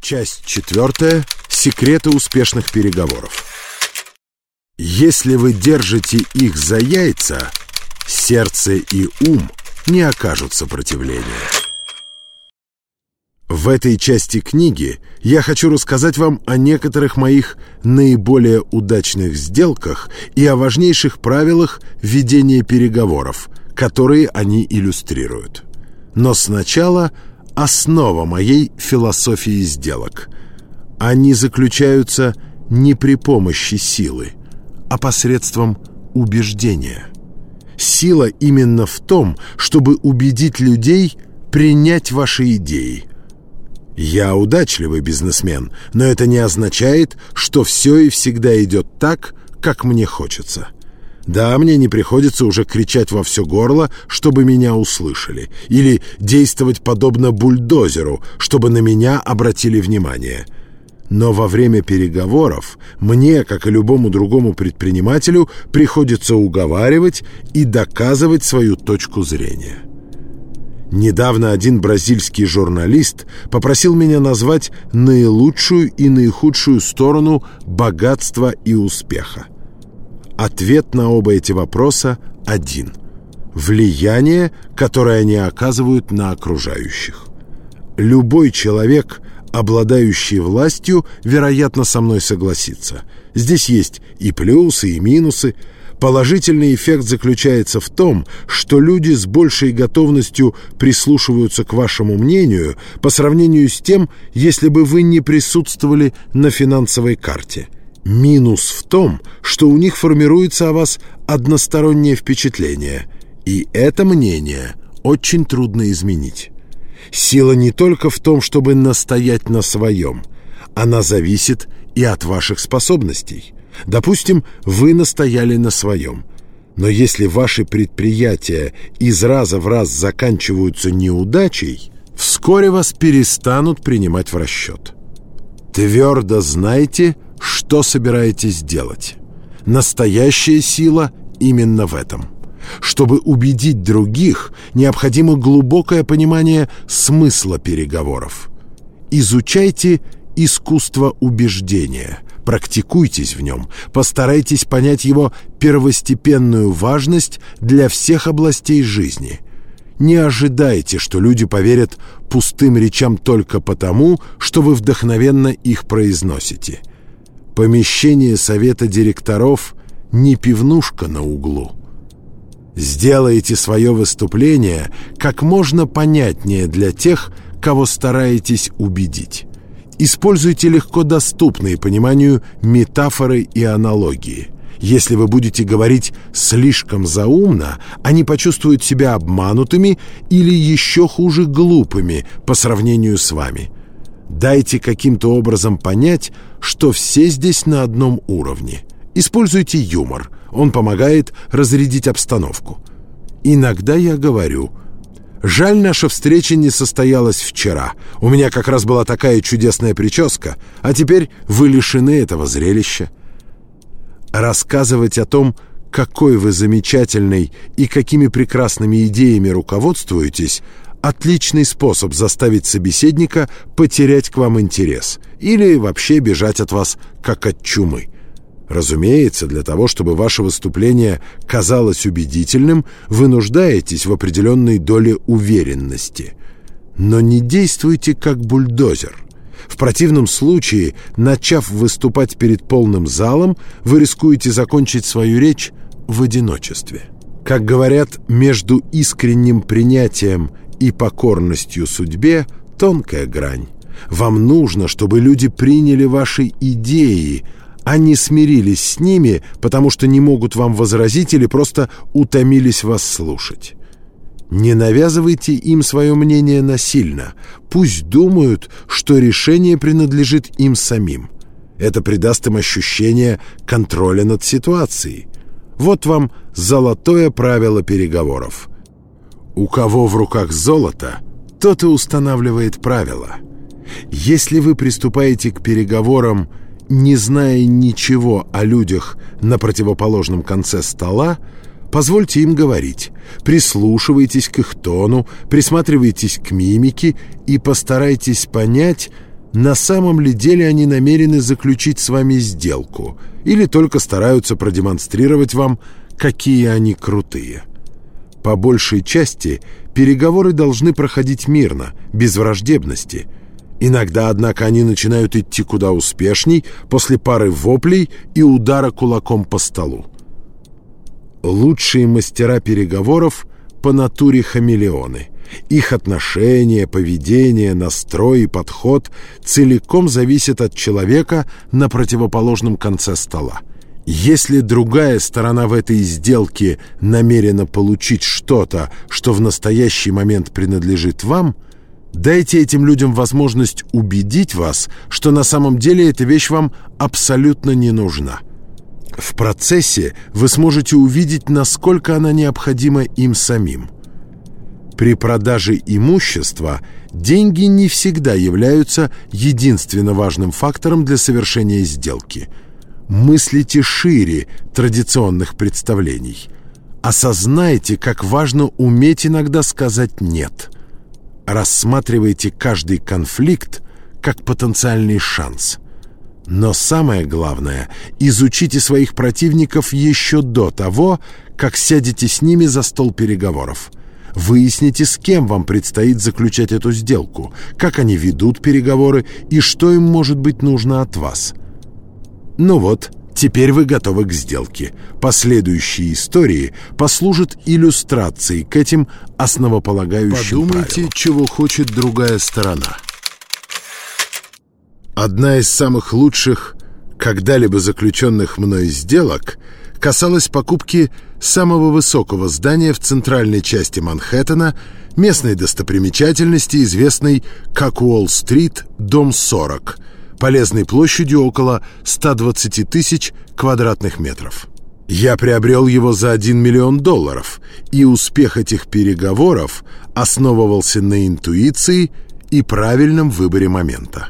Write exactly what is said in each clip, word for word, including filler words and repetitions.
Часть четвертая. Секреты успешных переговоров. Если вы держите их за яйца, сердце и ум не окажут сопротивления. В этой части книги я хочу рассказать вам о некоторых моих наиболее удачных сделках и о важнейших правилах ведения переговоров, которые они иллюстрируют. Но сначала основа моей философии сделок. Они заключаются не при помощи силы, а посредством убеждения. Сила именно в том, чтобы убедить людей принять ваши идеи. Я удачливый бизнесмен, но это не означает, что все и всегда идет так, как мне хочется. Да, мне не приходится уже кричать во все горло, чтобы меня услышали, или действовать подобно бульдозеру, чтобы на меня обратили внимание. Но во время переговоров мне, как и любому другому предпринимателю, приходится уговаривать и доказывать свою точку зрения. Недавно один бразильский журналист попросил меня назвать наилучшую и наихудшую сторону богатства и успеха. Ответ на оба эти вопроса один – влияние, которое они оказывают на окружающих. Любой человек, обладающий властью, вероятно, со мной согласится. Здесь есть и плюсы, и минусы. Положительный эффект заключается в том, что люди с большей готовностью прислушиваются к вашему мнению по сравнению с тем, если бы вы не присутствовали на финансовой карте. Минус в том, что у них формируется о вас одностороннее впечатление, и это мнение очень трудно изменить. Сила не только в том, чтобы настоять на своем. Она зависит и от ваших способностей. Допустим, вы настояли на своем. Но если ваши предприятия из раза в раз заканчиваются неудачей, вскоре вас перестанут принимать в расчет. Твердо знайте, что собираетесь делать. Настоящая сила именно в этом. Чтобы убедить других, необходимо глубокое понимание смысла переговоров. Изучайте искусство убеждения, практикуйтесь в нем, постарайтесь понять его первостепенную важность для всех областей жизни. Не ожидайте, что люди поверят пустым речам только потому, что вы вдохновенно их произносите. Помещение совета директоров не пивнушка на углу. Сделайте свое выступление как можно понятнее для тех, кого стараетесь убедить. Используйте легко доступные пониманию метафоры и аналогии. Если вы будете говорить слишком заумно, они почувствуют себя обманутыми или еще хуже глупыми по сравнению с вами. Дайте каким-то образом понять, что все здесь на одном уровне. Используйте юмор. Он помогает разрядить обстановку. Иногда я говорю: «Жаль, наша встреча не состоялась вчера. У меня как раз была такая чудесная прическа, а теперь вы лишены этого зрелища». Рассказывать о том, какой вы замечательный и какими прекрасными идеями руководствуетесь, отличный способ заставить собеседника потерять к вам интерес или вообще бежать от вас, как от чумы. Разумеется, для того, чтобы ваше выступление казалось убедительным, вы нуждаетесь в определенной доле уверенности. Но не действуйте как бульдозер. В противном случае, начав выступать перед полным залом, вы рискуете закончить свою речь в одиночестве. Как говорят, между искренним принятием и покорностью судьбе тонкая грань. Вам нужно, чтобы люди приняли ваши идеи, а не смирились с ними, потому что не могут вам возразить или просто утомились вас слушать. Не навязывайте им свое мнение насильно. Пусть думают, что решение принадлежит им самим. Это придаст им ощущение контроля над ситуацией. Вот вам золотое правило переговоров. У кого в руках золото, тот и устанавливает правила. Если вы приступаете к переговорам, не зная ничего о людях на противоположном конце стола, позвольте им говорить, прислушивайтесь к их тону, присматривайтесь к мимике и постарайтесь понять, на самом ли деле они намерены заключить с вами сделку или только стараются продемонстрировать вам, какие они крутые. По большей части переговоры должны проходить мирно, без враждебности. Иногда, однако, они начинают идти куда успешней после пары воплей и удара кулаком по столу. Лучшие мастера переговоров по натуре хамелеоны. Их отношение, поведение, настрой и подход целиком зависят от человека на противоположном конце стола. Если другая сторона в этой сделке намерена получить что-то, что в настоящий момент принадлежит вам, дайте этим людям возможность убедить вас, что на самом деле эта вещь вам абсолютно не нужна. В процессе вы сможете увидеть, насколько она необходима им самим. При продаже имущества деньги не всегда являются единственно важным фактором для совершения сделки. Мыслите шире традиционных представлений. Осознайте, как важно уметь иногда сказать «нет». Рассматривайте каждый конфликт как потенциальный шанс. Но самое главное, изучите своих противников еще до того, как сядете с ними за стол переговоров. Выясните, с кем вам предстоит заключать эту сделку, как они ведут переговоры и что им может быть нужно от вас. Ну вот, теперь вы готовы к сделке. Последующие истории послужат иллюстрацией к этим основополагающим Подумайте, правилам. чего хочет другая сторона. Одна из самых лучших когда-либо заключенных мной сделок касалась покупки самого высокого здания в центральной части Манхэттена, местной достопримечательности, известной как Уолл-стрит, дом сорок, полезной площадью около ста двадцати тысяч квадратных метров. Я приобрел его за один миллион долларов, и успех этих переговоров основывался на интуиции и правильном выборе момента.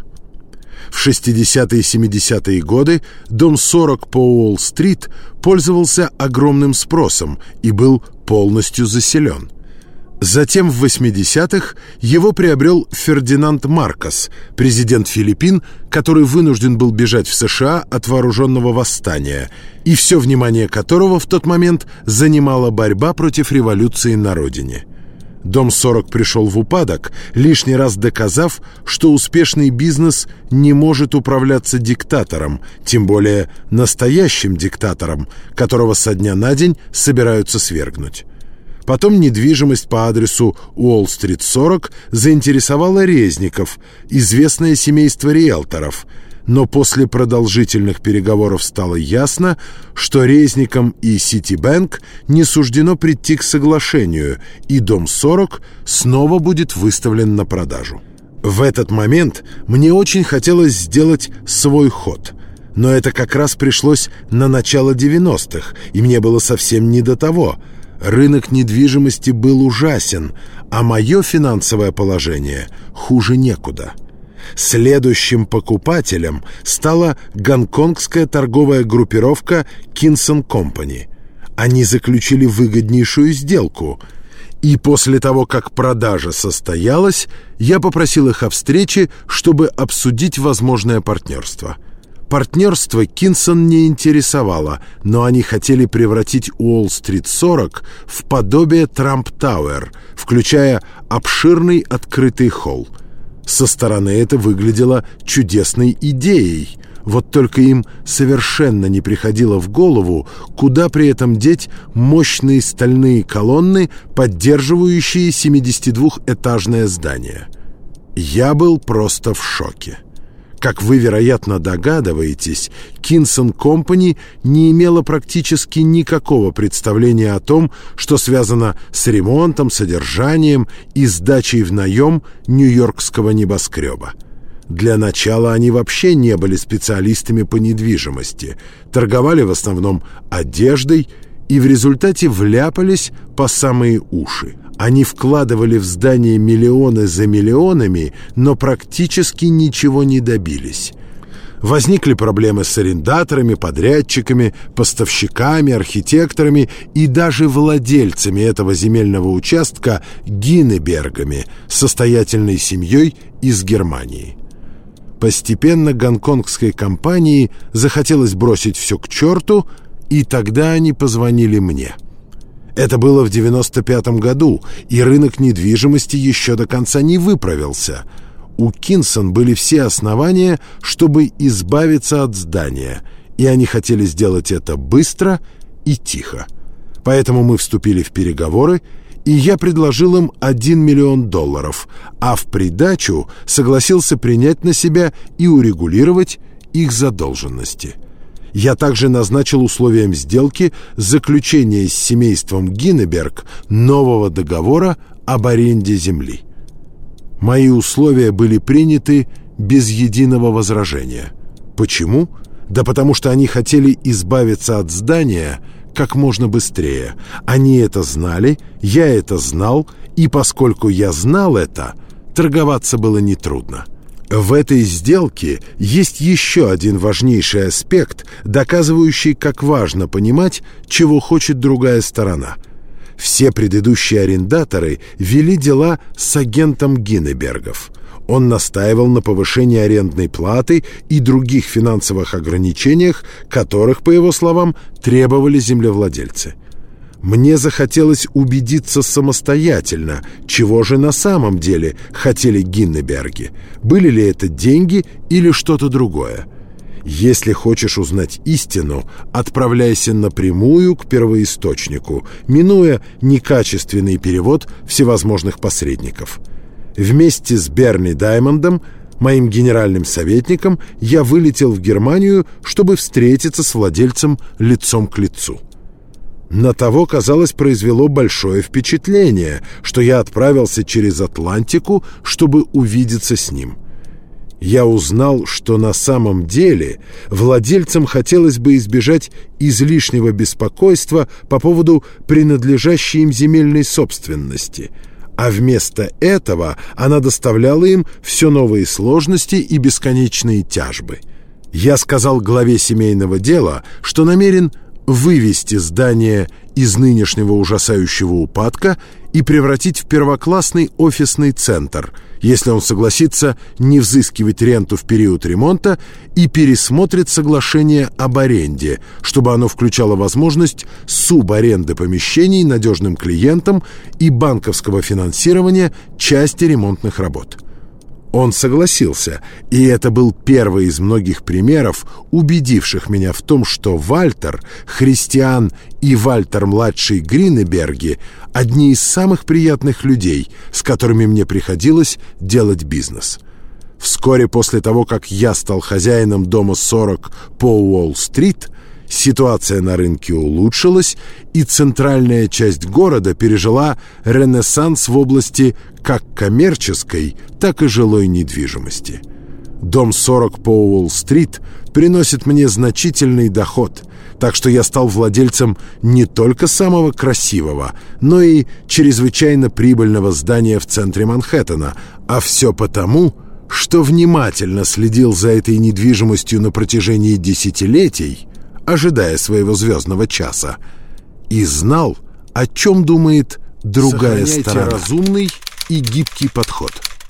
В шестидесятые и семидесятые годы дом сорок по Уолл-стрит пользовался огромным спросом и был полностью заселен. Затем в восьмидесятых его приобрел Фердинанд Маркос, президент Филиппин, который вынужден был бежать в США от вооруженного восстания, и все внимание которого в тот момент занимала борьба против революции на родине. Дом сорок пришел в упадок, лишний раз доказав, что успешный бизнес не может управляться диктатором, тем более настоящим диктатором, которого со дня на день собираются свергнуть. Потом недвижимость по адресу Уолл-стрит сорок заинтересовала Резников, известное семейство риэлторов, но после продолжительных переговоров стало ясно, что Резникам и Ситибэнк не суждено прийти к соглашению, и дом сорок снова будет выставлен на продажу. В этот момент мне очень хотелось сделать свой ход, но это как раз пришлось на начало девяностых, и мне было совсем не до того. Рынок недвижимости был ужасен, а мое финансовое положение хуже некуда. Следующим покупателем стала гонконгская торговая группировка Kinson Company. Они заключили выгоднейшую сделку, и после того, как продажа состоялась, я попросил их о встрече, чтобы обсудить возможное партнерство. Партнерство Кинсон не интересовало, но они хотели превратить Уолл-стрит сорок в подобие Трамп-Тауэр, включая обширный открытый холл. Со стороны это выглядело чудесной идеей, вот только им совершенно не приходило в голову, куда при этом деть мощные стальные колонны, поддерживающие семидесятидвухэтажное здание. Я был просто в шоке. Как вы, вероятно, догадываетесь, Kinson Company не имела практически никакого представления о том, что связано с ремонтом, содержанием и сдачей в наем нью-йоркского небоскреба. Для начала они вообще не были специалистами по недвижимости, торговали в основном одеждой и в результате вляпались по самые уши. Они вкладывали в здание миллионы за миллионами, но практически ничего не добились. Возникли проблемы с арендаторами, подрядчиками, поставщиками, архитекторами и даже владельцами этого земельного участка Гиннебергами, состоятельной семьей из Германии. Постепенно гонконгской компании захотелось бросить все к черту, и тогда они позвонили мне. Это было в девяносто пятом году, и рынок недвижимости еще до конца не выправился. У Кинсон были все основания, чтобы избавиться от здания, и они хотели сделать это быстро и тихо. Поэтому мы вступили в переговоры, и я предложил им один миллион долларов, а в придачу согласился принять на себя и урегулировать их задолженности. Я также назначил условием сделки заключение с семейством Гиннеберг нового договора об аренде земли. Мои условия были приняты без единого возражения. Почему? Да потому что они хотели избавиться от здания как можно быстрее. Они это знали, я это знал, и поскольку я знал это, торговаться было нетрудно. В этой сделке есть еще один важнейший аспект, доказывающий, как важно понимать, чего хочет другая сторона. Все предыдущие арендаторы вели дела с агентом Гиннебергов. Он настаивал на повышении арендной платы и других финансовых ограничениях, которых, по его словам, требовали землевладельцы. Мне захотелось убедиться самостоятельно, чего же на самом деле хотели Гиннеберги. Были ли это деньги или что-то другое? Если хочешь узнать истину, отправляйся напрямую к первоисточнику, минуя некачественный перевод всевозможных посредников. Вместе с Берни Даймондом, моим генеральным советником, я вылетел в Германию, чтобы встретиться с владельцем лицом к лицу. На того, казалось, произвело большое впечатление, что я отправился через Атлантику, чтобы увидеться с ним. Я узнал, что на самом деле владельцам хотелось бы избежать излишнего беспокойства по поводу принадлежащей им земельной собственности, а вместо этого она доставляла им все новые сложности и бесконечные тяжбы. Я сказал главе семейного дела, что намерен вывести здание из нынешнего ужасающего упадка и превратить в первоклассный офисный центр, если он согласится не взыскивать ренту в период ремонта и пересмотрит соглашение об аренде, чтобы оно включало возможность субаренды помещений надежным клиентам и банковского финансирования части ремонтных работ. Он согласился, и это был первый из многих примеров, убедивших меня в том, что Вальтер, Христиан и Вальтер-младший Гринеберги – одни из самых приятных людей, с которыми мне приходилось делать бизнес. Вскоре после того, как я стал хозяином дома сорок по Уолл-стрит, ситуация на рынке улучшилась, и центральная часть города пережила ренессанс в области как коммерческой, так и жилой недвижимости. Дом сорок по Уолл-стрит приносит мне значительный доход, так что я стал владельцем не только самого красивого, но и чрезвычайно прибыльного здания в центре Манхэттена, а все потому, что внимательно следил за этой недвижимостью на протяжении десятилетий, ожидая своего звездного часа, и знал, о чем думает другая Сохраняйте сторона. Разумный и гибкий подход.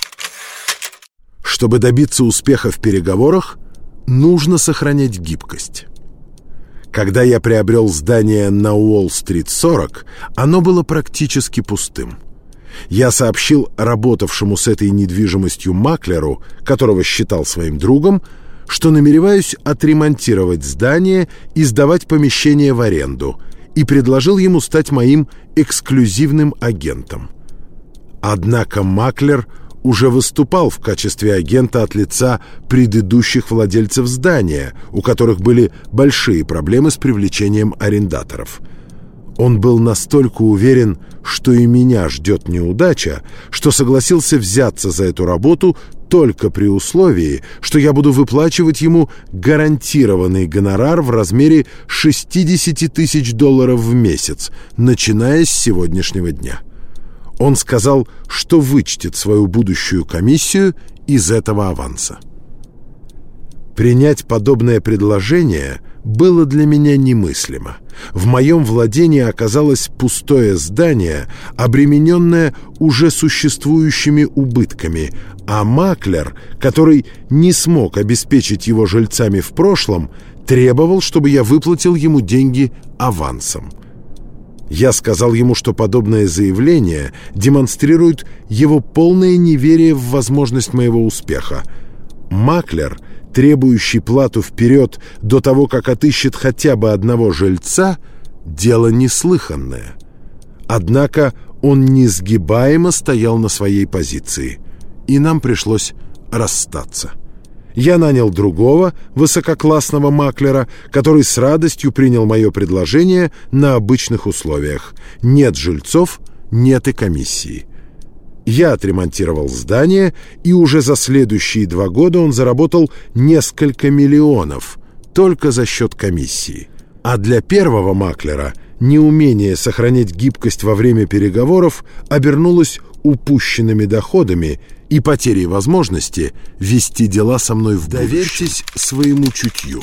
Чтобы добиться успеха в переговорах, нужно сохранять гибкость. Когда я приобрел здание на Уолл-стрит сорок, оно было практически пустым. Я сообщил работавшему с этой недвижимостью маклеру, которого считал своим другом, что намереваюсь отремонтировать здание и сдавать помещение в аренду, и предложил ему стать моим эксклюзивным агентом. Однако маклер уже выступал в качестве агента от лица предыдущих владельцев здания, у которых были большие проблемы с привлечением арендаторов. Он был настолько уверен, что и меня ждет неудача, что согласился взяться за эту работу только при условии, что я буду выплачивать ему гарантированный гонорар в размере шестьдесят тысяч долларов в месяц, начиная с сегодняшнего дня. Он сказал, что вычтет свою будущую комиссию из этого аванса. Принять подобное предложение было для меня немыслимо. В моем владении оказалось пустое здание, обремененное уже существующими убытками, а маклер, который не смог обеспечить его жильцами в прошлом, требовал, чтобы я выплатил ему деньги авансом. Я сказал ему, что подобное заявление демонстрирует его полное неверие в возможность моего успеха. Маклер, требующий плату вперед до того, как отыщет хотя бы одного жильца, дело неслыханное. Однако он несгибаемо стоял на своей позиции, и нам пришлось расстаться. Я нанял другого высококлассного маклера, который с радостью принял мое предложение на обычных условиях. Нет жильцов, нет и комиссии. Я отремонтировал здание, и уже за следующие два года он заработал несколько миллионов только за счет комиссии. А для первого маклера неумение сохранять гибкость во время переговоров обернулось упущенными доходами и потерей возможности вести дела со мной в будущем. Доверьтесь своему чутью.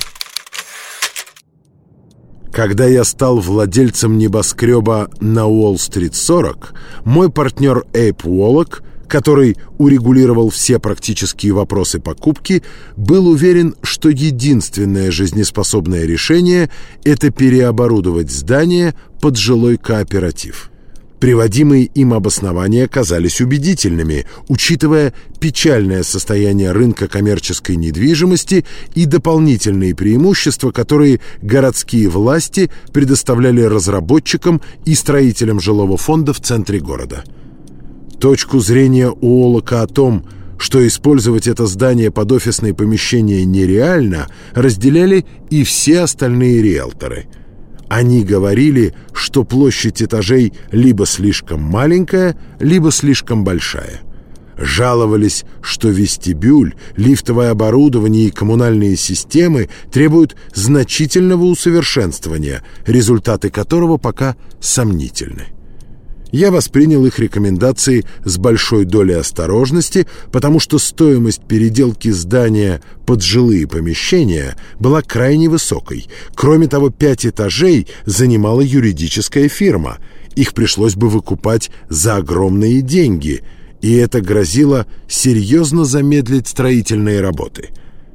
Когда я стал владельцем небоскреба на Уолл-стрит сорок, мой партнер Эйп Уоллок, который урегулировал все практические вопросы покупки, был уверен, что единственное жизнеспособное решение – это переоборудовать здание под жилой кооператив. Приводимые им обоснования казались убедительными, учитывая печальное состояние рынка коммерческой недвижимости и дополнительные преимущества, которые городские власти предоставляли разработчикам и строителям жилого фонда в центре города. Точку зрения Уоллока о том, что использовать это здание под офисные помещения нереально, разделяли и все остальные риэлторы. Они говорили, что площадь этажей либо слишком маленькая, либо слишком большая. Жаловались, что вестибюль, лифтовое оборудование и коммунальные системы требуют значительного усовершенствования, результаты которого пока сомнительны. Я воспринял их рекомендации с большой долей осторожности, потому что стоимость переделки здания под жилые помещения была крайне высокой. Кроме того, пять этажей занимала юридическая фирма. Их пришлось бы выкупать за огромные деньги, и это грозило серьезно замедлить строительные работы.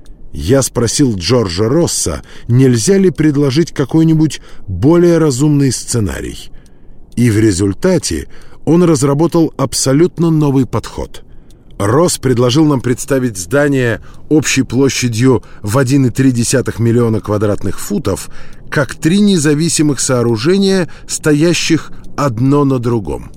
Я спросил Джорджа Росса, нельзя ли предложить какой-нибудь более разумный сценарий. И в результате он разработал абсолютно новый подход. Росс предложил нам представить здание общей площадью в один и три десятых миллиона квадратных футов как три независимых сооружения, стоящих одно на другом.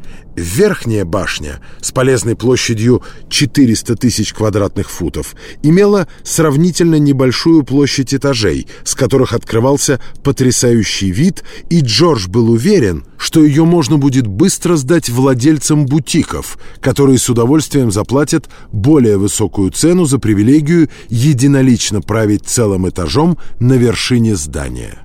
Верхняя башня с полезной площадью четыреста тысяч квадратных футов имела сравнительно небольшую площадь этажей, с которых открывался потрясающий вид, и Джордж был уверен, что ее можно будет быстро сдать владельцам бутиков, которые с удовольствием заплатят более высокую цену за привилегию единолично править целым этажом на вершине здания.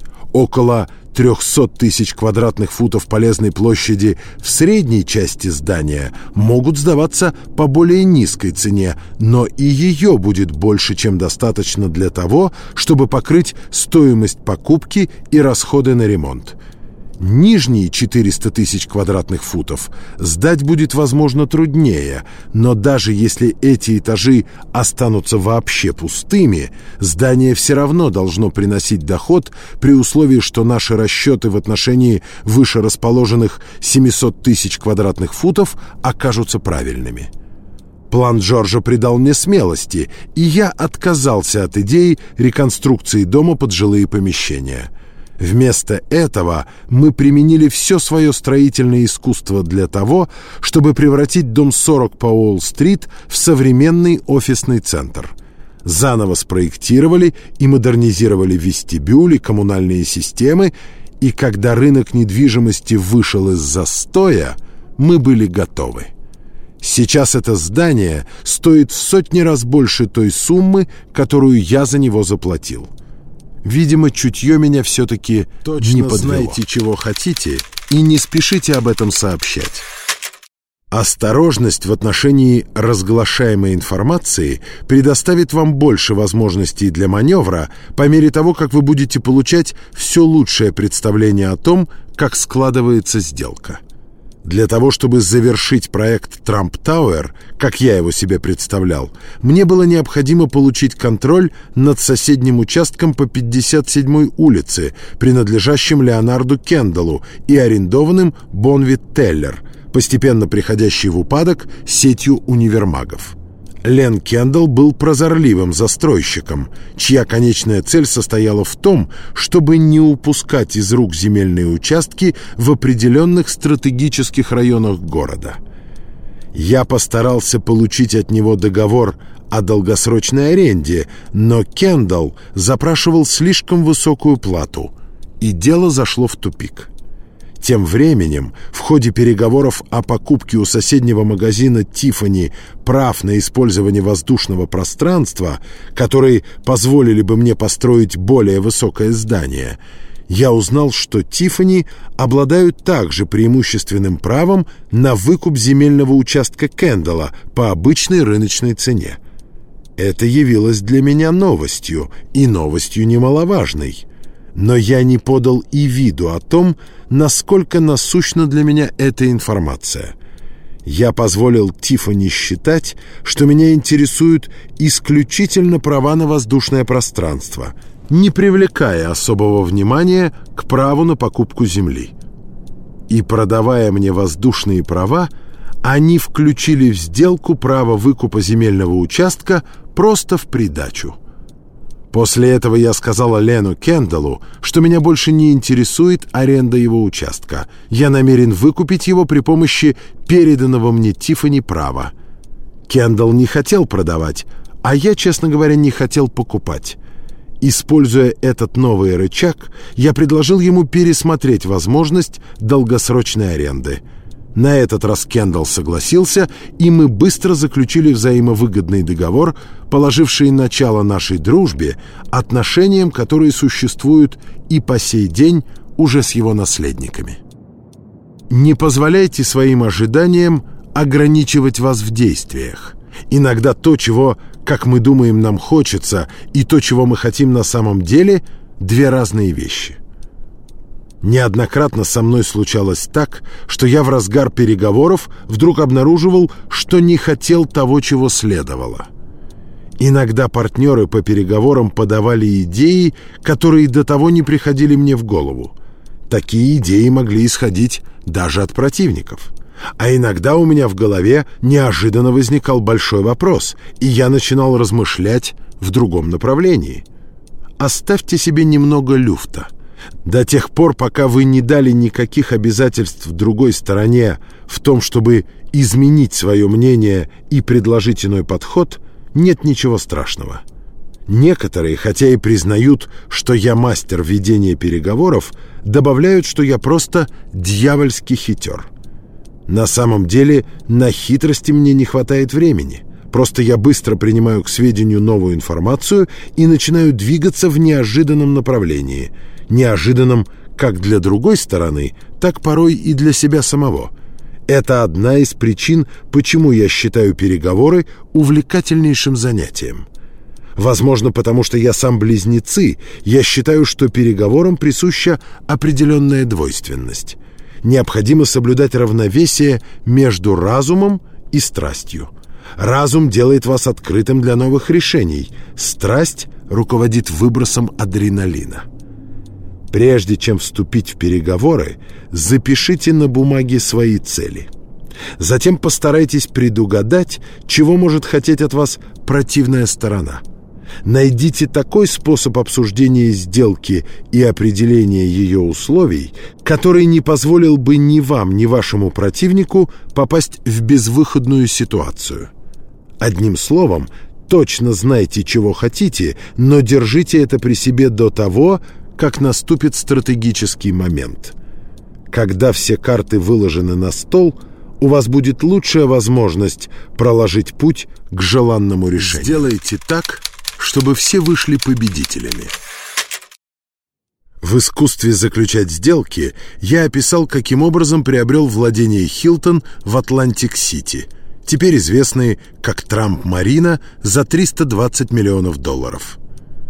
Около триста тысяч квадратных футов полезной площади в средней части здания могут сдаваться по более низкой цене, но и ее будет больше, чем достаточно для того, чтобы покрыть стоимость покупки и расходы на ремонт. Нижние четыреста тысяч квадратных футов сдать будет, возможно, труднее, но даже если эти этажи останутся вообще пустыми, здание все равно должно приносить доход при условии, что наши расчеты в отношении выше расположенных семисот тысяч квадратных футов окажутся правильными. План Джорджа придал мне смелости, и я отказался от идеи реконструкции дома под жилые помещения. Вместо этого мы применили все свое строительное искусство для того, чтобы превратить дом сорок по Уолл-стрит в современный офисный центр. Заново спроектировали и модернизировали вестибюли, коммунальные системы, и когда рынок недвижимости вышел из застоя, мы были готовы. Сейчас это здание стоит в сотни раз больше той суммы, которую я за него заплатил. Видимо, чутье меня все-таки Точно не подвело. знаете, чего хотите, и не спешите об этом сообщать. Осторожность в отношении разглашаемой информации предоставит вам больше возможностей для маневра по мере того, как вы будете получать все лучшее представление о том, как складывается сделка. Для того, чтобы завершить проект Трамп Тауэр, как я его себе представлял, мне было необходимо получить контроль над соседним участком по пятьдесят седьмой улице, принадлежащим Леонарду Кендаллу и арендованным Бонвит Теллер, постепенно приходящей в упадок сетью универмагов. Лен Кендалл был прозорливым застройщиком, чья конечная цель состояла в том, чтобы не упускать из рук земельные участки в определенных стратегических районах города. Я постарался получить от него договор о долгосрочной аренде, но Кендалл запрашивал слишком высокую плату, и дело зашло в тупик. Тем временем, в ходе переговоров о покупке у соседнего магазина «Тиффани» прав на использование воздушного пространства, которые позволили бы мне построить более высокое здание, я узнал, что «Тиффани» обладают также преимущественным правом на выкуп земельного участка Кендалла по обычной рыночной цене. Это явилось для меня новостью, и новостью немаловажной. Но я не подал и виду о том, насколько насущна для меня эта информация. Я позволил Тиффани считать, что меня интересуют исключительно права на воздушное пространство, не привлекая особого внимания к праву на покупку земли. И, продавая мне воздушные права, они включили в сделку право выкупа земельного участка просто в придачу. После этого я сказала Лену Кендаллу, что меня больше не интересует аренда его участка. Я намерен выкупить его при помощи переданного мне Тиффани права. Кендалл не хотел продавать, а я, честно говоря, не хотел покупать. Используя этот новый рычаг, я предложил ему пересмотреть возможность долгосрочной аренды. На этот раз Кендалл согласился, и мы быстро заключили взаимовыгодный договор, положивший начало нашей дружбе, отношениям, которые существуют и по сей день уже с его наследниками. Не позволяйте своим ожиданиям ограничивать вас в действиях. Иногда то, чего, как мы думаем, нам хочется, и то, чего мы хотим на самом деле, две разные вещи. Неоднократно со мной случалось так, что я в разгар переговоров вдруг обнаруживал, что не хотел того, чего следовало. Иногда партнеры по переговорам подавали идеи, которые до того не приходили мне в голову. Такие идеи могли исходить даже от противников. А иногда у меня в голове неожиданно возникал большой вопрос, и я начинал размышлять в другом направлении. Оставьте себе немного люфта. До тех пор, пока вы не дали никаких обязательств другой стороне в том, чтобы изменить свое мнение и предложить иной подход, нет ничего страшного. Некоторые, хотя и признают, что я мастер ведения переговоров, добавляют, что я просто дьявольский хитер. На самом деле, на хитрости мне не хватает времени. Просто я быстро принимаю к сведению новую информацию и начинаю двигаться в неожиданном направлении. Неожиданном как для другой стороны, так порой и для себя самого. Это одна из причин, почему я считаю переговоры увлекательнейшим занятием. Возможно, потому что я сам близнецы, я считаю, что переговорам присуща определенная двойственность. Необходимо соблюдать равновесие между разумом и страстью. Разум делает вас открытым для новых решений. Страсть руководит выбросом адреналина. Прежде чем вступить в переговоры, запишите на бумаге свои цели. Затем постарайтесь предугадать, чего может хотеть от вас противная сторона. Найдите такой способ обсуждения сделки и определения ее условий, который не позволил бы ни вам, ни вашему противнику попасть в безвыходную ситуацию. Одним словом, точно знайте, чего хотите, но держите это при себе до того, как наступит стратегический момент. Когда все карты выложены на стол, у вас будет лучшая возможность проложить путь к желанному решению. Сделайте так, чтобы все вышли победителями. В искусстве заключать сделки я описал, каким образом приобрел владение Хилтон в Атлантик-Сити, теперь известные как Трамп-Марина, за триста двадцать миллионов долларов.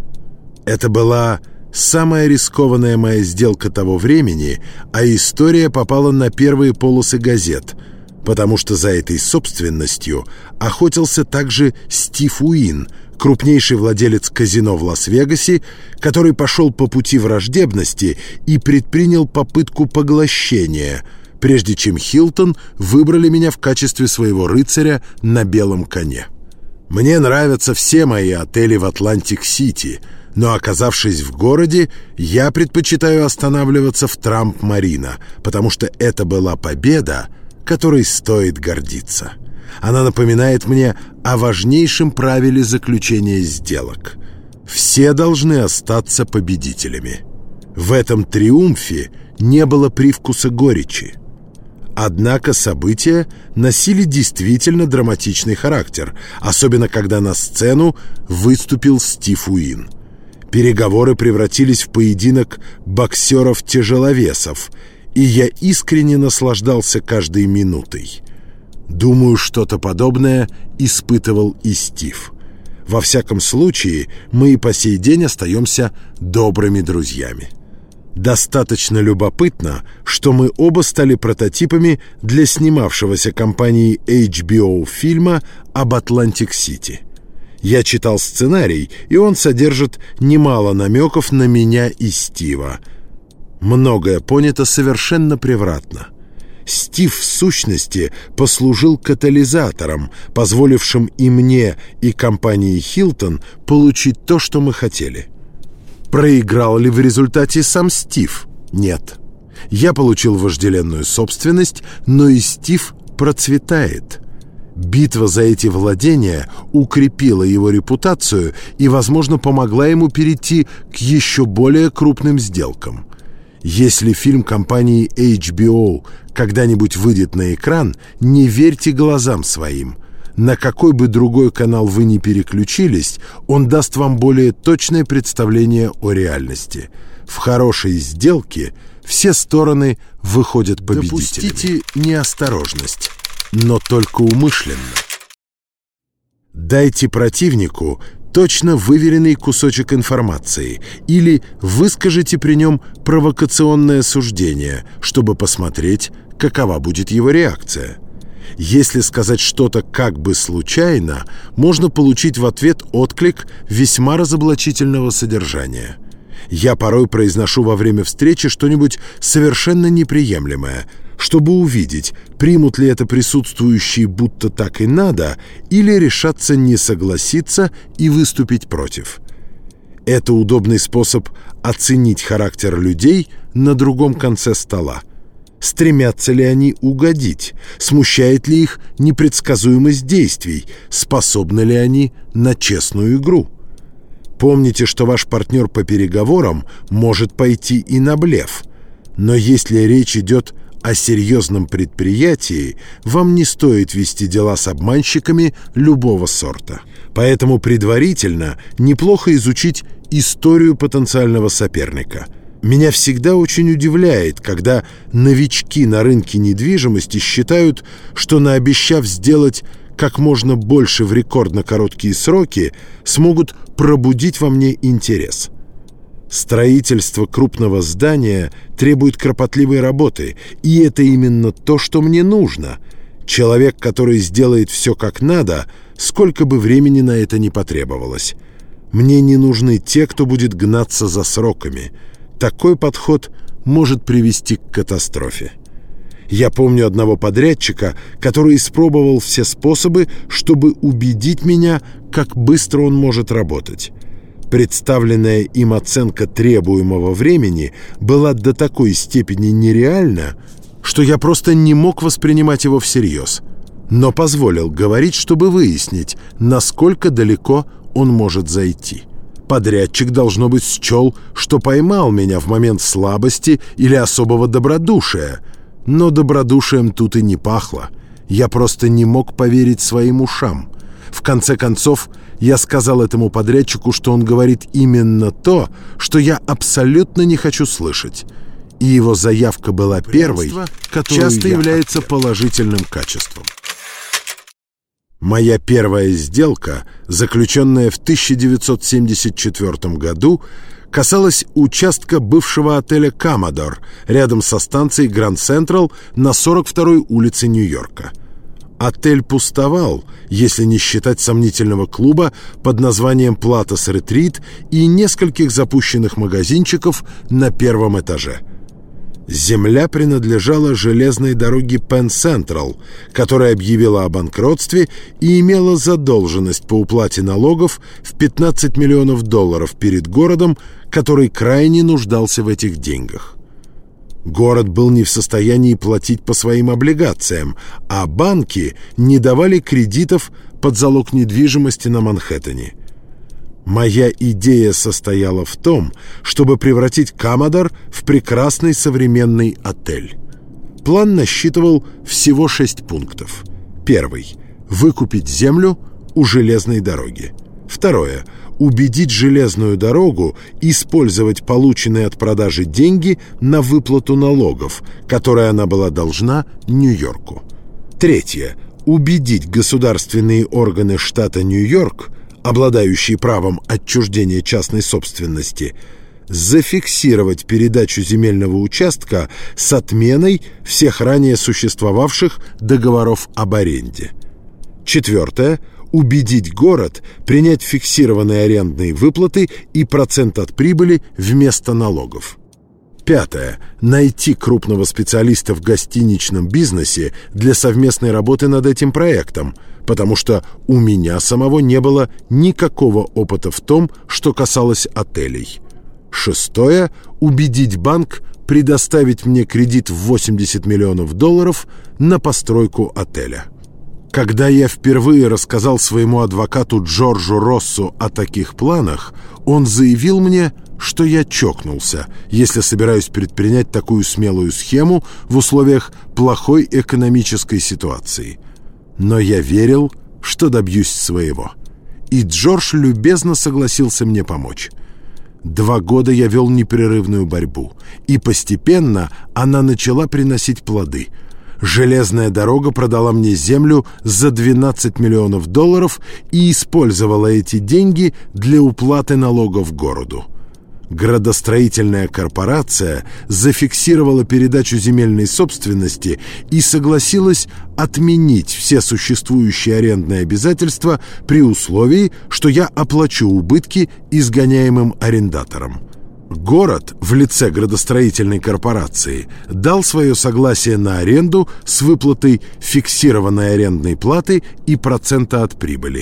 Это была самая рискованная моя сделка того времени, а история попала на первые полосы газет, потому что за этой собственностью охотился также Стив Уин, крупнейший владелец казино в Лас-Вегасе, который пошел по пути враждебности и предпринял попытку поглощения, прежде чем Хилтон выбрали меня в качестве своего рыцаря на белом коне. Мне нравятся все мои отели в Атлантик-Сити, но, оказавшись в городе, я предпочитаю останавливаться в Трамп-Марина, потому что это была победа, которой стоит гордиться. Она напоминает мне о важнейшем правиле заключения сделок. Все должны остаться победителями. В этом триумфе не было привкуса горечи. Однако события носили действительно драматичный характер, особенно когда на сцену выступил Стив Уин. Переговоры превратились в поединок боксеров-тяжеловесов, и я искренне наслаждался каждой минутой. Думаю, что-то подобное испытывал и Стив. Во всяком случае, мы и по сей день остаемся добрыми друзьями. Достаточно любопытно, что мы оба стали прототипами для снимавшегося компанией эйч би о фильма об Атлантик-Сити. Я читал сценарий, и он содержит немало намеков на меня и Стива. Многое понято совершенно превратно. Стив, в сущности, послужил катализатором, позволившим и мне, и компании Хилтон получить то, что мы хотели. Проиграл ли в результате сам Стив? Нет. Я получил вожделенную собственность, но и Стив процветает. Битва за эти владения укрепила его репутацию и, возможно, помогла ему перейти к еще более крупным сделкам. Если фильм компании эйч би о когда-нибудь выйдет на экран, не верьте глазам своим. На какой бы другой канал вы ни переключились, он даст вам более точное представление о реальности. В хорошей сделке все стороны выходят победителями. Допустите неосторожность, но только умышленно. Дайте противнику точно выверенный кусочек информации или выскажите при нем провокационное суждение, чтобы посмотреть, какова будет его реакция. Если сказать что-то как бы случайно, можно получить в ответ отклик весьма разоблачительного содержания. Я порой произношу во время встречи что-нибудь совершенно неприемлемое, чтобы увидеть, примут ли это присутствующие будто так и надо, или решатся не согласиться и выступить против. Это удобный способ оценить характер людей на другом конце стола. Стремятся ли они угодить? Смущает ли их непредсказуемость действий? Способны ли они на честную игру? Помните, что ваш партнер по переговорам может пойти и на блеф. Но если речь идет о серьезном предприятии, вам не стоит вести дела с обманщиками любого сорта. Поэтому предварительно неплохо изучить историю потенциального соперника. Меня всегда очень удивляет, когда новички на рынке недвижимости считают, что, наобещав сделать как можно больше в рекордно короткие сроки, смогут пробудить во мне интерес. Строительство крупного здания требует кропотливой работы, и это именно то, что мне нужно. Человек, который сделает все как надо, сколько бы времени на это ни потребовалось. Мне не нужны те, кто будет гнаться за сроками. Такой подход может привести к катастрофе. Я помню одного подрядчика, который испробовал все способы, чтобы убедить меня, как быстро он может работать. Представленная им оценка требуемого времени была до такой степени нереальна, что я просто не мог воспринимать его всерьез, но позволил говорить, чтобы выяснить, насколько далеко он может зайти. Подрядчик, должно быть, счел, что поймал меня в момент слабости или особого добродушия, но добродушием тут и не пахло. Я просто не мог поверить своим ушам. В конце концов, я сказал этому подрядчику, что он говорит именно то, что я абсолютно не хочу слышать. И его заявка была первой, которая часто является положительным качеством. Моя первая сделка, заключенная в тысяча девятьсот семьдесят четвёртом году, касалась участка бывшего отеля «Коммодор» рядом со станцией Гранд Централ на сорок второй улице Нью-Йорка. Отель пустовал, если не считать сомнительного клуба под названием «Платас Ретрит» и нескольких запущенных магазинчиков на первом этаже. Земля принадлежала железной дороге Penn Central, которая объявила о банкротстве и имела задолженность по уплате налогов в пятнадцать миллионов долларов перед городом, который крайне нуждался в этих деньгах. Город был не в состоянии платить по своим облигациям, а банки не давали кредитов под залог недвижимости на Манхэттене. Моя идея состояла в том, чтобы превратить «Коммодор» в прекрасный современный отель. План насчитывал всего шесть пунктов. Первый – выкупить землю у железной дороги. Второе – убедить железную дорогу использовать полученные от продажи деньги на выплату налогов, которые она была должна Нью-Йорку. Третье – убедить государственные органы штата Нью-Йорк, обладающие правом отчуждения частной собственности, зафиксировать передачу земельного участка с отменой всех ранее существовавших договоров об аренде. Четвертое – убедить город принять фиксированные арендные выплаты и процент от прибыли вместо налогов. Пятое – найти крупного специалиста в гостиничном бизнесе для совместной работы над этим проектом, потому что у меня самого не было никакого опыта в том, что касалось отелей. Шестое – убедить банк предоставить мне кредит в восемьдесят миллионов долларов на постройку отеля. Когда я впервые рассказал своему адвокату Джорджу Россу о таких планах, он заявил мне, что я чокнулся, если собираюсь предпринять такую смелую схему в условиях плохой экономической ситуации. Но я верил, что добьюсь своего. И Джордж любезно согласился мне помочь. Два года я вел непрерывную борьбу, и постепенно она начала приносить плоды. Железная дорога продала мне землю за двенадцать миллионов долларов и использовала эти деньги для уплаты налогов городу. Градостроительная корпорация зафиксировала передачу земельной собственности и согласилась отменить все существующие арендные обязательства при условии, что я оплачу убытки изгоняемым арендаторам. Город в лице градостроительной корпорации дал свое согласие на аренду с выплатой фиксированной арендной платы и процента от прибыли.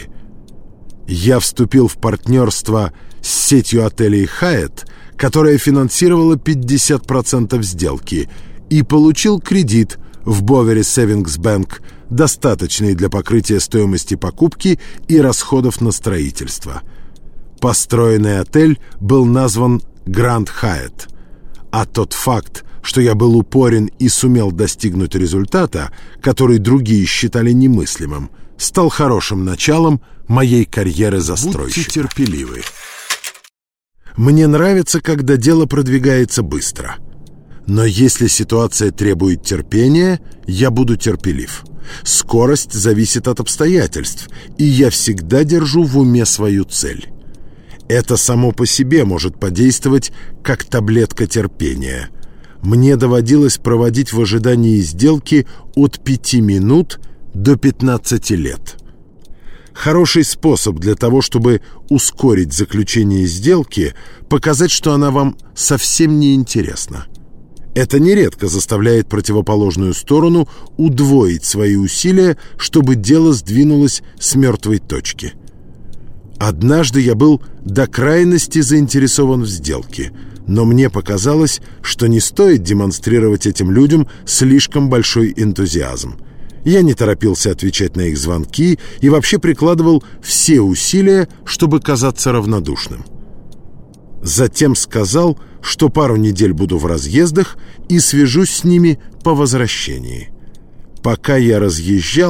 Я вступил в партнерство с сетью отелей «Хайетт», которая финансировала пятьдесят процентов сделки, и получил кредит в Boveri Savings Bank, достаточный для покрытия стоимости покупки и расходов на строительство. Построенный отель был назван «Гранд Хайетт», а тот факт, что я был упорен и сумел достигнуть результата, который другие считали немыслимым, стал хорошим началом моей карьеры застройщика. Будьте терпеливы. Мне нравится, когда дело продвигается быстро. Но если ситуация требует терпения, я буду терпелив. Скорость зависит от обстоятельств, и я всегда держу в уме свою цель. Это само по себе может подействовать как таблетка терпения. Мне доводилось проводить в ожидании сделки от пяти минут до пятнадцати лет. Хороший способ для того, чтобы ускорить заключение сделки, показать, что она вам совсем не интересна. Это нередко заставляет противоположную сторону удвоить свои усилия, чтобы дело сдвинулось с мертвой точки. Однажды я был до крайности заинтересован в сделке, но мне показалось, что не стоит демонстрировать этим людям слишком большой энтузиазм. Я не торопился отвечать на их звонки и вообще прикладывал все усилия, чтобы казаться равнодушным. Затем сказал, что пару недель буду в разъездах и свяжусь с ними по возвращении. Пока я разъезжал,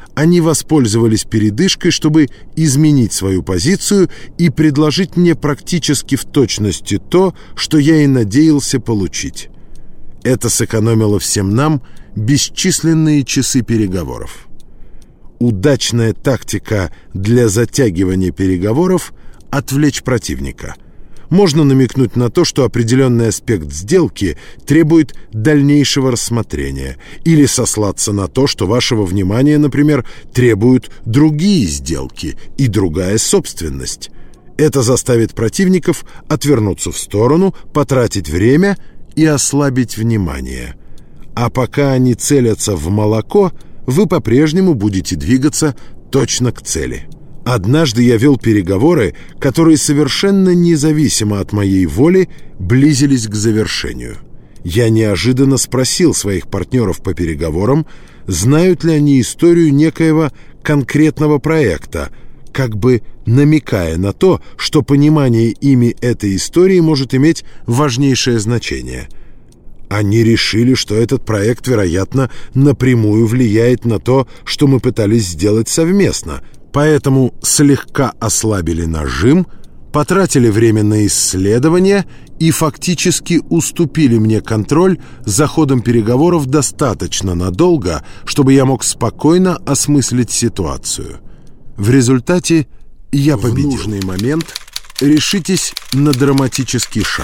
они воспользовались передышкой, чтобы изменить свою позицию и предложить мне практически в точности то, что я и надеялся получить. Это сэкономило всем нам бесчисленные часы переговоров. Удачная тактика для затягивания переговоров – отвлечь противника. Можно намекнуть на то, что определенный аспект сделки требует дальнейшего рассмотрения, или сослаться на то, что вашего внимания, например, требуют другие сделки и другая собственность. Это заставит противников отвернуться в сторону, потратить время и ослабить внимание. А пока они целятся в молоко, вы по-прежнему будете двигаться точно к цели. Однажды я вел переговоры, которые совершенно независимо от моей воли близились к завершению. Я неожиданно спросил своих партнеров по переговорам, знают ли они историю некоего конкретного проекта, как бы намекая на то, что понимание ими этой истории может иметь важнейшее значение. Они решили, что этот проект, вероятно, напрямую влияет на то, что мы пытались сделать совместно, поэтому слегка ослабили нажим, потратили время на исследование и фактически уступили мне контроль за ходом переговоров достаточно надолго, чтобы я мог спокойно осмыслить ситуацию. В результате я победил. В нужный момент решитесь на драматический шаг.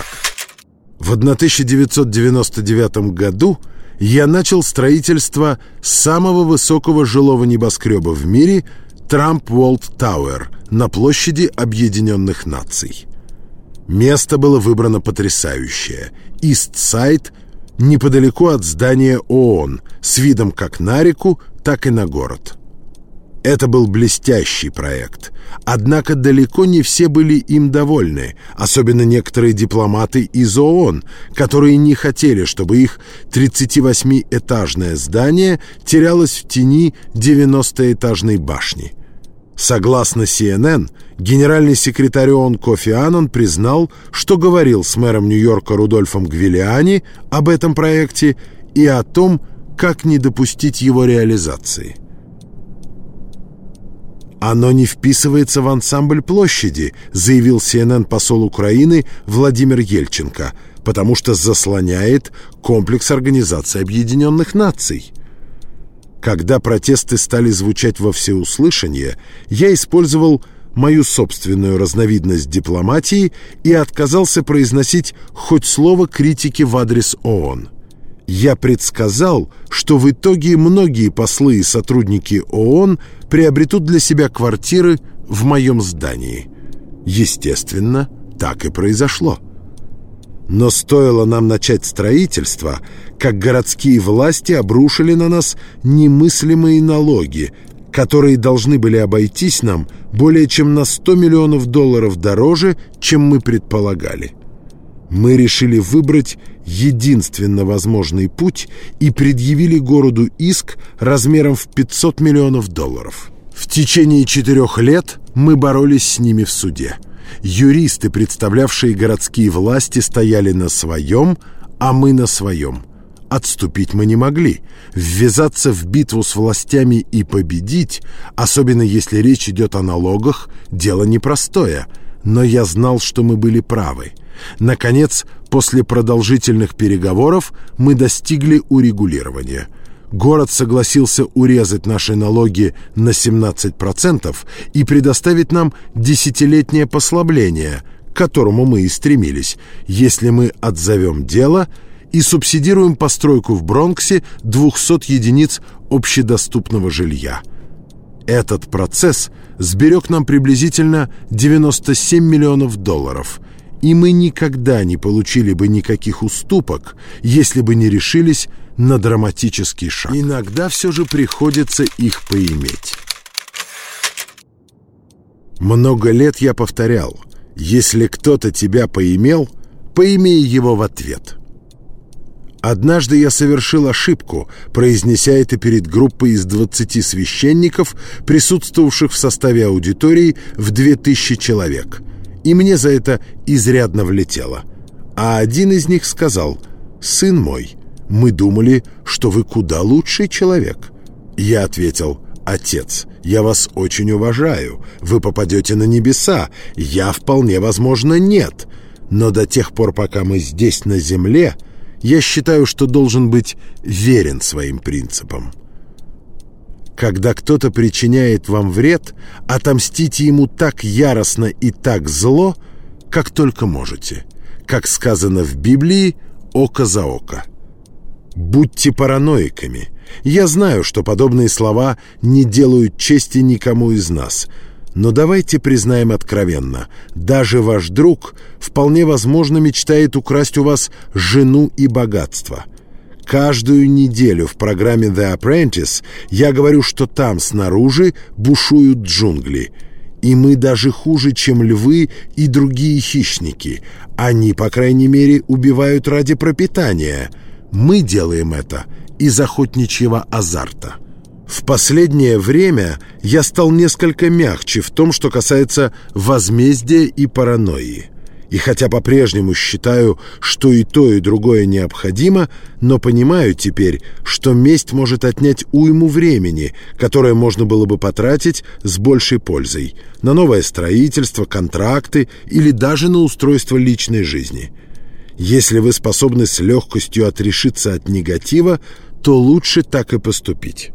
В тысяча девятьсот девяносто девятом году я начал строительство самого высокого жилого небоскреба в мире Trump World Tower на площади Объединенных Наций. Место было выбрано потрясающее. Ист-Сайд, неподалеку от здания ООН, с видом как на реку, так и на город. Это был блестящий проект, однако далеко не все были им довольны, особенно некоторые дипломаты из ООН, которые не хотели, чтобы их тридцативосьмиэтажное здание терялось в тени девяностоэтажной башни. Согласно Си Эн Эн, генеральный секретарь ООН Кофи Аннан признал, что говорил с мэром Нью-Йорка Рудольфом Гвилиани об этом проекте и о том, как не допустить его реализации. «Оно не вписывается в ансамбль площади», заявил Си Эн Эн посол Украины Владимир Ельченко, потому что заслоняет комплекс Организации Объединенных Наций. Когда протесты стали звучать во всеуслышание, я использовал мою собственную разновидность дипломатии и отказался произносить хоть слово критики в адрес ООН. Я предсказал, что в итоге многие послы и сотрудники ООН приобретут для себя квартиры в моем здании. Естественно, так и произошло. Но стоило нам начать строительство, как городские власти обрушили на нас немыслимые налоги, которые должны были обойтись нам более чем на сто миллионов долларов дороже, чем мы предполагали. Мы решили выбрать единственно возможный путь и предъявили городу иск размером в пятьсот миллионов долларов. В течение четырех лет мы боролись с ними в суде. Юристы, представлявшие городские власти, стояли на своем, а мы на своем. Отступить мы не могли. Ввязаться в битву с властями и победить, особенно если речь идет о налогах, дело непростое. Но я знал, что мы были правы. Наконец, после продолжительных переговоров мы достигли урегулирования. Город согласился урезать наши налоги на семнадцать процентов и предоставить нам десятилетнее послабление, к которому мы и стремились, если мы отзовем дело и субсидируем постройку в Бронксе двухсот единиц общедоступного жилья. Этот процесс сберег нам приблизительно девяносто семь миллионов долларов, и мы никогда не получили бы никаких уступок, если бы не решились на драматический шаг. Иногда все же приходится их поиметь. Много лет я повторял: если кто-то тебя поимел, поимей его в ответ. Однажды я совершил ошибку, произнеся это перед группой из двадцати священников, присутствовавших в составе аудитории в две тысячи человек, и мне за это изрядно влетело. А один из них сказал: «Сын мой, мы думали, что вы куда лучший человек». Я ответил: «Отец, я вас очень уважаю. Вы попадете на небеса. Я, вполне возможно, нет. Но до тех пор, пока мы здесь, на земле, я считаю, что должен быть верен своим принципам. Когда кто-то причиняет вам вред, отомстите ему так яростно и так зло, как только можете. Как сказано в Библии, око за око. Будьте параноиками. Я знаю, что подобные слова не делают чести никому из нас. Но давайте признаем откровенно, даже ваш друг вполне возможно мечтает украсть у вас жену и богатство. Каждую неделю в программе The Apprentice я говорю, что там снаружи бушуют джунгли. И мы даже хуже, чем львы и другие хищники. Они, по крайней мере, убивают ради пропитания. Мы делаем это из охотничьего азарта. В последнее время я стал несколько мягче в том, что касается возмездия и паранойи. И хотя по-прежнему считаю, что и то, и другое необходимо, но понимаю теперь, что месть может отнять уйму времени, которое можно было бы потратить с большей пользой на новое строительство, контракты или даже на устройство личной жизни. Если вы способны с легкостью отрешиться от негатива, то лучше так и поступить.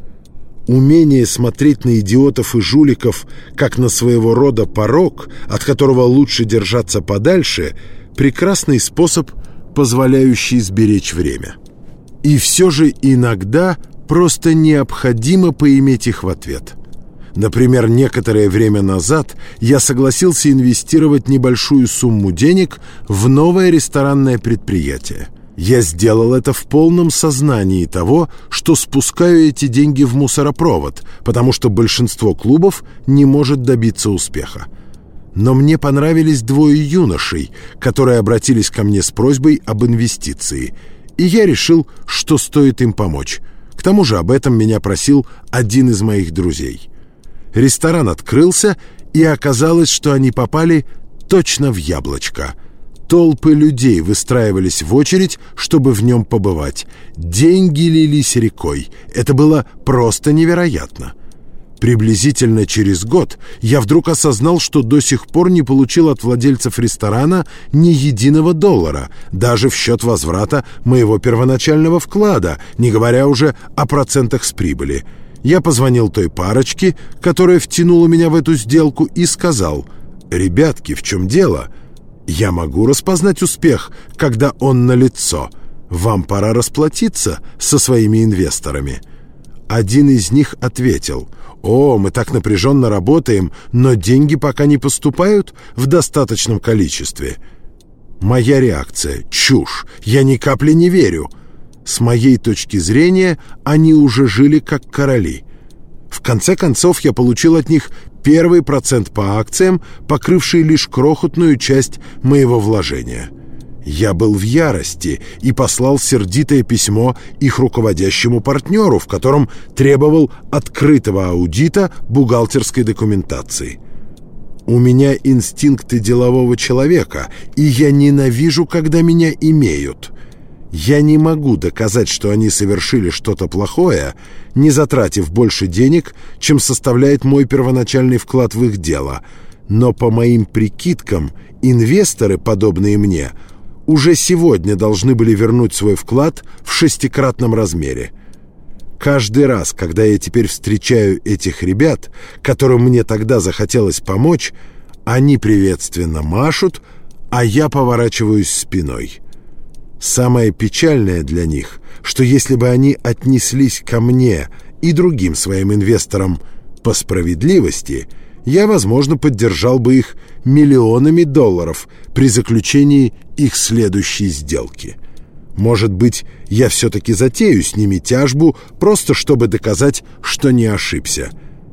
Умение смотреть на идиотов и жуликов как на своего рода порок, от которого лучше держаться подальше, прекрасный способ, позволяющий сберечь время. И все же иногда просто необходимо поиметь их в ответ. Например, некоторое время назад я согласился инвестировать небольшую сумму денег в новое ресторанное предприятие. Я сделал это в полном сознании того, что спускаю эти деньги в мусоропровод, потому что большинство клубов не может добиться успеха. Но мне понравились двое юношей, которые обратились ко мне с просьбой об инвестиции, и я решил, что стоит им помочь. К тому же об этом меня просил один из моих друзей. Ресторан открылся, и оказалось, что они попали точно в яблочко. Толпы людей выстраивались в очередь, чтобы в нем побывать. Деньги лились рекой. Это было просто невероятно. Приблизительно через год я вдруг осознал, что до сих пор не получил от владельцев ресторана ни единого доллара, даже в счет возврата моего первоначального вклада, не говоря уже о процентах с прибыли. Я позвонил той парочке, которая втянула меня в эту сделку, и сказал: «Ребятки, в чем дело? Я могу распознать успех, когда он налицо. Вам пора расплатиться со своими инвесторами». Один из них ответил: «О, мы так напряженно работаем, но деньги пока не поступают в достаточном количестве». Моя реакция: «Чушь! Я ни капли не верю». С моей точки зрения, они уже жили как короли. В конце концов, я получил от них первый процент по акциям, покрывший лишь крохотную часть моего вложения. Я был в ярости и послал сердитое письмо их руководящему партнеру, в котором требовал открытого аудита бухгалтерской документации. У меня инстинкты делового человека, и я ненавижу, когда меня имеют. Я не могу доказать, что они совершили что-то плохое, не затратив больше денег, чем составляет мой первоначальный вклад в их дело. Но по моим прикидкам, инвесторы, подобные мне, уже сегодня должны были вернуть свой вклад в шестикратном размере. Каждый раз, когда я теперь встречаю этих ребят, которым мне тогда захотелось помочь, они приветственно машут, а я поворачиваюсь спиной. Самое печальное для них, что если бы они отнеслись ко мне и другим своим инвесторам по справедливости, я, возможно, поддержал бы их миллионами долларов при заключении их следующей сделки. Может быть, я все-таки затею с ними тяжбу, просто чтобы доказать, что не ошибся.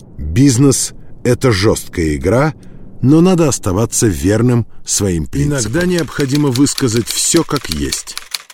Бизнес — это жесткая игра, но надо оставаться верным своим принципам. Иногда необходимо высказать все как есть.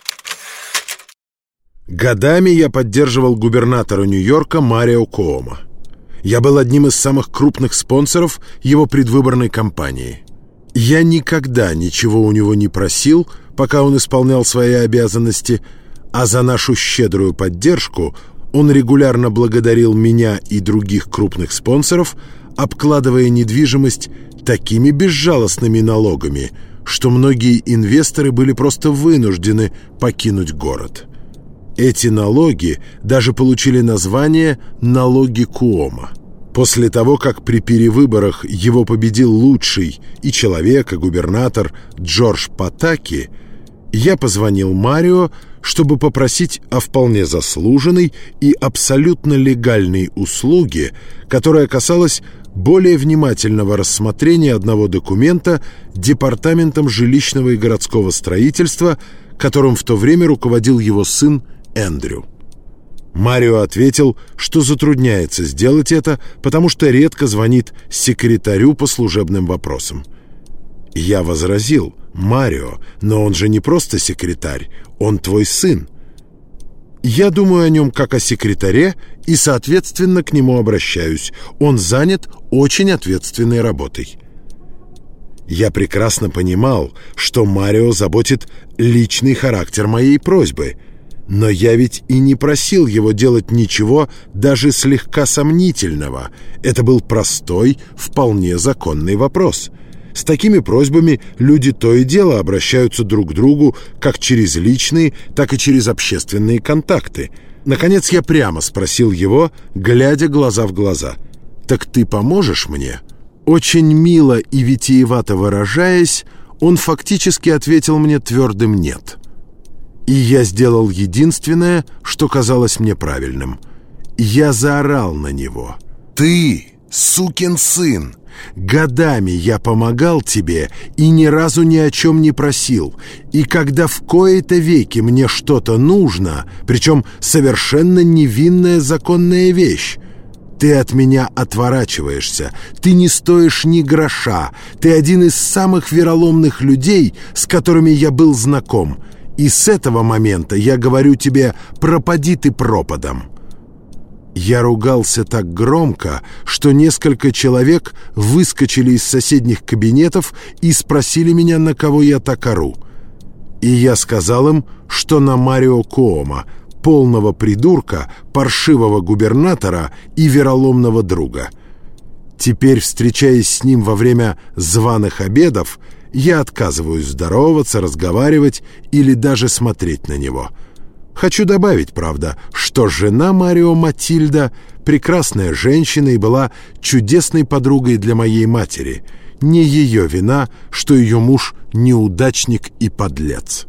Годами я поддерживал губернатора Нью-Йорка Марио Куомо. Я был одним из самых крупных спонсоров его предвыборной кампании. Я никогда ничего у него не просил, пока он исполнял свои обязанности, а за нашу щедрую поддержку Он регулярно благодарил меня и других крупных спонсоров, обкладывая недвижимость такими безжалостными налогами, что многие инвесторы были просто вынуждены покинуть город. Эти налоги даже получили название «налоги Куомо». После того, как при перевыборах его победил лучший и человек, и губернатор Джордж Патаки, я позвонил Марио, чтобы попросить о вполне заслуженной и абсолютно легальной услуге, которая касалась более внимательного рассмотрения одного документа Департаментом жилищного и городского строительства, которым в то время руководил его сын Эндрю. Марио ответил, что затрудняется сделать это, потому что редко звонит секретарю по служебным вопросам. Я возразил: «Марио, но он же не просто секретарь, он твой сын. Я думаю о нем как о секретаре и, соответственно, к нему обращаюсь. Он занят очень ответственной работой». Я прекрасно понимал, что Марио заботит личный характер моей просьбы, но я ведь и не просил его делать ничего даже слегка сомнительного. Это был простой, вполне законный вопрос. С такими просьбами люди то и дело обращаются друг к другу как через личные, так и через общественные контакты. Наконец я прямо спросил его, глядя глаза в глаза: «Так ты поможешь мне?» Очень мило и витиевато выражаясь, он фактически ответил мне твердым «нет». И я сделал единственное, что казалось мне правильным. Я заорал на него: «Ты, сукин сын! Годами я помогал тебе и ни разу ни о чем не просил. И когда в кои-то веки мне что-то нужно, причем совершенно невинная законная вещь, ты от меня отворачиваешься, ты не стоишь ни гроша, ты один из самых вероломных людей, с которыми я был знаком. И с этого момента я говорю тебе: пропади ты пропадом». Я ругался так громко, что несколько человек выскочили из соседних кабинетов и спросили меня, на кого я так ору. И я сказал им, что на Марио Куомо, полного придурка, паршивого губернатора и вероломного друга. Теперь, встречаясь с ним во время званых обедов, я отказываюсь здороваться, разговаривать или даже смотреть на него. Хочу добавить, правда, что жена Марио, Матильда, прекрасная женщина и была чудесной подругой для моей матери. Не ее вина, что ее муж неудачник и подлец.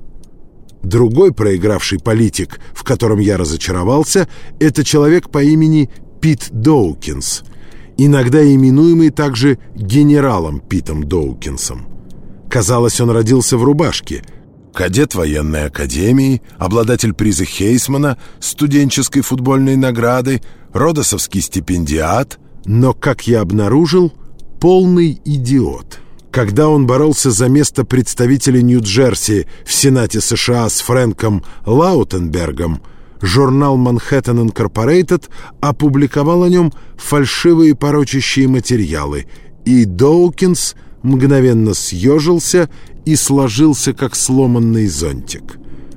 Другой проигравший политик, в котором я разочаровался, это человек по имени Пит Доукинс, иногда именуемый также генералом Питом Доукинсом. Казалось, он родился в рубашке. Кадет военной академии, обладатель приза Хейсмана, студенческой футбольной награды, родосовский стипендиат, но, как я обнаружил, полный идиот. Когда он боролся за место представителя Нью-Джерси в Сенате США с Фрэнком Лаутенбергом, журнал Manhattan Incorporated опубликовал о нем фальшивые порочащие материалы, и Доукинс мгновенно съежился и сложился, как сломанный зонтик.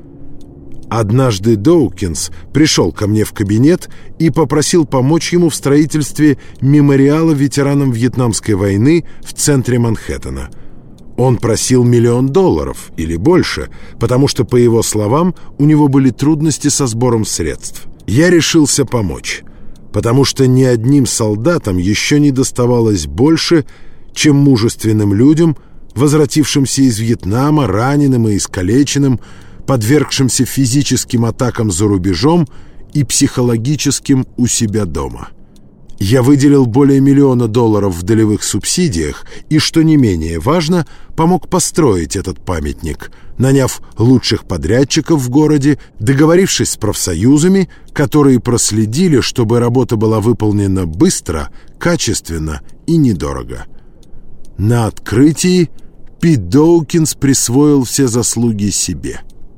Однажды Доукинс пришел ко мне в кабинет и попросил помочь ему в строительстве мемориала ветеранам Вьетнамской войны в центре Манхэттена. Он просил миллион долларов или больше, потому что, по его словам, у него были трудности со сбором средств. Я решился помочь, потому что ни одним солдатам еще не доставалось больше, чем мужественным людям, возвратившимся из Вьетнама, раненым и искалеченным, подвергшимся физическим атакам за рубежом и психологическим у себя дома. Я выделил более миллиона долларов в долевых субсидиях и, что не менее важно, помог построить этот памятник, наняв лучших подрядчиков в городе, договорившись с профсоюзами, которые проследили, чтобы работа была выполнена быстро, качественно и недорого. На открытии Пит Доукинс присвоил все заслуги себе.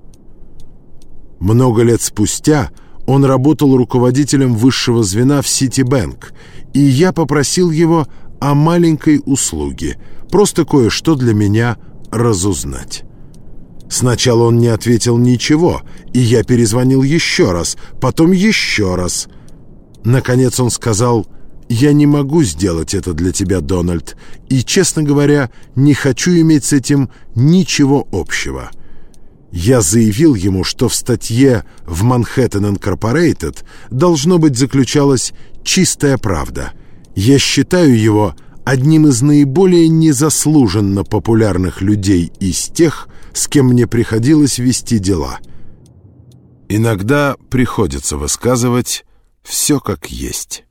Много лет спустя он работал руководителем высшего звена в Ситибэнк, и я попросил его о маленькой услуге, просто кое-что для меня разузнать. Сначала он не ответил ничего, и я перезвонил еще раз, потом еще раз. Наконец он сказал: «Я не могу сделать это для тебя, Дональд, и, честно говоря, не хочу иметь с этим ничего общего». Я заявил ему, что в статье в Manhattan Incorporated должно быть заключалась чистая правда. Я считаю его одним из наиболее незаслуженно популярных людей из тех, с кем мне приходилось вести дела. Иногда приходится высказывать все как есть.